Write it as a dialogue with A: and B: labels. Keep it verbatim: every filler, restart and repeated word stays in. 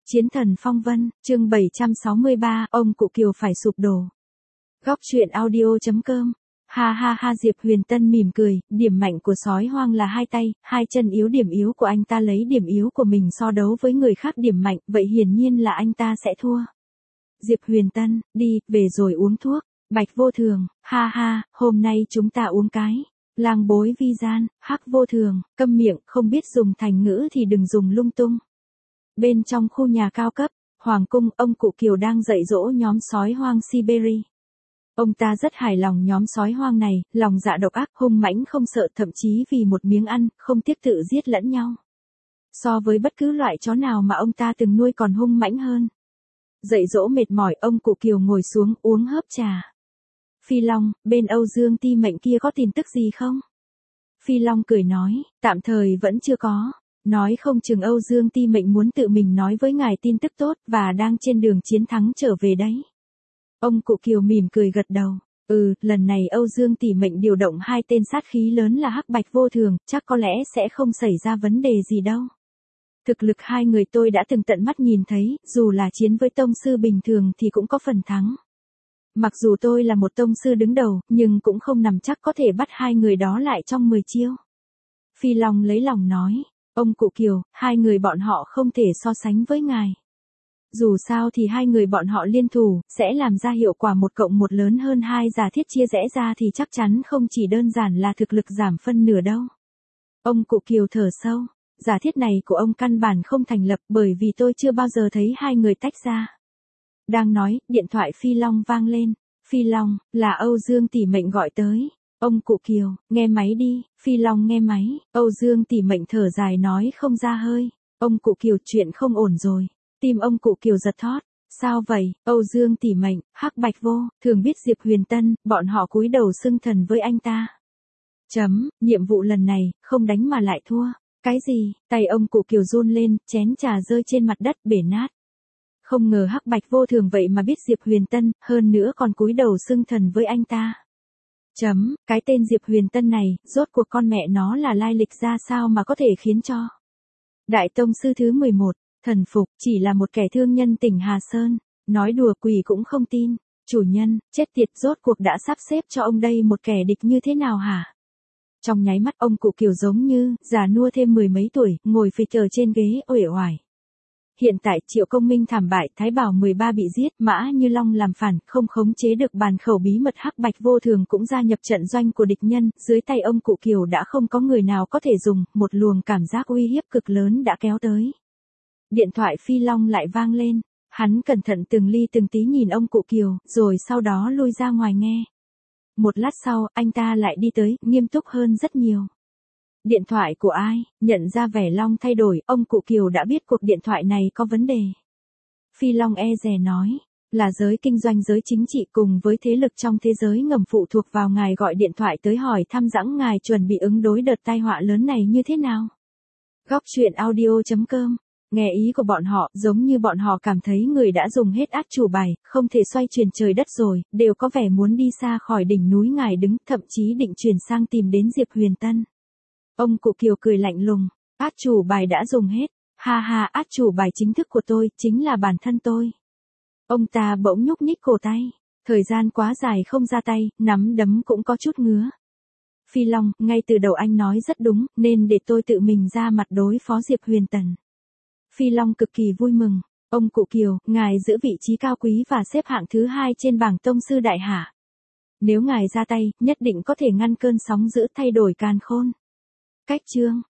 A: Chiến thần phong vân, chương bảy trăm sáu mươi ba, ông cụ Kiều phải sụp đổ. Góc truyện audio chấm com. Ha ha ha, Diệp Huyền Tân mỉm cười, điểm mạnh của sói hoang là hai tay, hai chân yếu, điểm yếu của anh ta lấy điểm yếu của mình so đấu với người khác điểm mạnh, vậy hiển nhiên là anh ta sẽ thua. Diệp Huyền Tân, đi, về rồi uống thuốc. Bạch Vô Thường, ha ha, hôm nay chúng ta uống cái. Lang bối vi gian, Hắc Vô Thường, câm miệng, không biết dùng thành ngữ thì đừng dùng lung tung. Bên trong khu nhà cao cấp, Hoàng cung, ông cụ Kiều đang dạy dỗ nhóm sói hoang Siberia. Ông ta rất hài lòng nhóm sói hoang này, lòng dạ độc ác, hung mãnh không sợ, thậm chí vì một miếng ăn, không tiếc tự giết lẫn nhau. So với bất cứ loại chó nào mà ông ta từng nuôi còn hung mãnh hơn. Dạy dỗ mệt mỏi, ông cụ Kiều ngồi xuống uống hớp trà. Phi Long, bên Âu Dương Ti Mệnh kia có tin tức gì không? Phi Long cười nói, tạm thời vẫn chưa có. Nói không chừng Âu Dương Ti Mệnh muốn tự mình nói với ngài tin tức tốt và đang trên đường chiến thắng trở về đấy. Ông cụ Kiều mỉm cười gật đầu. Ừ, lần này Âu Dương Ti Mệnh điều động hai tên sát khí lớn là Hắc Bạch Vô Thường, chắc có lẽ sẽ không xảy ra vấn đề gì đâu. Thực lực hai người tôi đã từng tận mắt nhìn thấy, dù là chiến với tông sư bình thường thì cũng có phần thắng. Mặc dù tôi là một tông sư đứng đầu, nhưng cũng không nằm chắc có thể bắt hai người đó lại trong mười chiêu. Phi Long lấy lòng nói, ông cụ Kiều, hai người bọn họ không thể so sánh với ngài. Dù sao thì hai người bọn họ liên thủ, sẽ làm ra hiệu quả một cộng một lớn hơn hai, giả thiết chia rẽ ra thì chắc chắn không chỉ đơn giản là thực lực giảm phân nửa đâu. Ông cụ Kiều thở sâu, giả thiết này của ông căn bản không thành lập bởi vì tôi chưa bao giờ thấy hai người tách ra. Đang nói, điện thoại Phi Long vang lên. Phi Long, là Âu Dương Tỷ Mệnh gọi tới. Ông cụ Kiều, nghe máy đi. Phi Long nghe máy. Âu Dương Tỷ Mệnh thở dài nói không ra hơi. Ông cụ Kiều, chuyện không ổn rồi. Tim ông cụ Kiều giật thót. Sao vậy? Âu Dương Tỷ Mệnh, Hắc Bạch Vô Thường biết Diệp Huyền Tân, bọn họ cúi đầu xưng thần với anh ta. Chấm, nhiệm vụ lần này, không đánh mà lại thua. Cái gì? Tay ông cụ Kiều run lên, chén trà rơi trên mặt đất bể nát. Không ngờ Hắc Bạch Vô Thường vậy mà biết Diệp Huyền Tân, hơn nữa còn cúi đầu xưng thần với anh ta. Chấm, cái tên Diệp Huyền Tân này, rốt cuộc con mẹ nó là lai lịch ra sao mà có thể khiến cho. Đại tông sư thứ mười một, thần phục, chỉ là một kẻ thương nhân tỉnh Hà Sơn, nói đùa quỷ cũng không tin. Chủ nhân, chết tiệt, rốt cuộc đã sắp xếp cho ông đây một kẻ địch như thế nào hả? Trong nháy mắt ông cụ Kiều giống như, già nua thêm mười mấy tuổi, ngồi phịch ở trên ghế uể oải. Hiện tại Triệu Công Minh thảm bại, Thái Bảo mười ba bị giết, Mã Như Long làm phản, không khống chế được bàn khẩu bí mật, Hắc Bạch Vô Thường cũng gia nhập trận doanh của địch nhân, dưới tay ông cụ Kiều đã không có người nào có thể dùng, một luồng cảm giác uy hiếp cực lớn đã kéo tới. Điện thoại Phi Long lại vang lên, hắn cẩn thận từng ly từng tí nhìn ông cụ Kiều, rồi sau đó lui ra ngoài nghe. Một lát sau, anh ta lại đi tới, nghiêm túc hơn rất nhiều. Điện thoại của ai? Nhận ra vẻ Long thay đổi, ông cụ Kiều đã biết cuộc điện thoại này có vấn đề. Phi Long e dè nói, là giới kinh doanh, giới chính trị cùng với thế lực trong thế giới ngầm phụ thuộc vào ngài gọi điện thoại tới hỏi thăm rằng ngài chuẩn bị ứng đối đợt tai họa lớn này như thế nào. Góc truyện audio chấm com. Nghe ý của bọn họ, giống như bọn họ cảm thấy người đã dùng hết át chủ bài, không thể xoay chuyển trời đất rồi, đều có vẻ muốn đi xa khỏi đỉnh núi ngài đứng, thậm chí định chuyển sang tìm đến Diệp Huyền Tân. Ông cụ Kiều cười lạnh lùng, át chủ bài đã dùng hết, ha ha, át chủ bài chính thức của tôi, chính là bản thân tôi. Ông ta bỗng nhúc nhích cổ tay, thời gian quá dài không ra tay, nắm đấm cũng có chút ngứa. Phi Long, ngay từ đầu anh nói rất đúng, nên để tôi tự mình ra mặt đối phó Diệp Huyền Tân. Phi Long cực kỳ vui mừng, ông cụ Kiều, ngài giữ vị trí cao quý và xếp hạng thứ hai trên bảng tông sư đại hạ. Nếu ngài ra tay, nhất định có thể ngăn cơn sóng dữ thay đổi càn khôn. Cách chương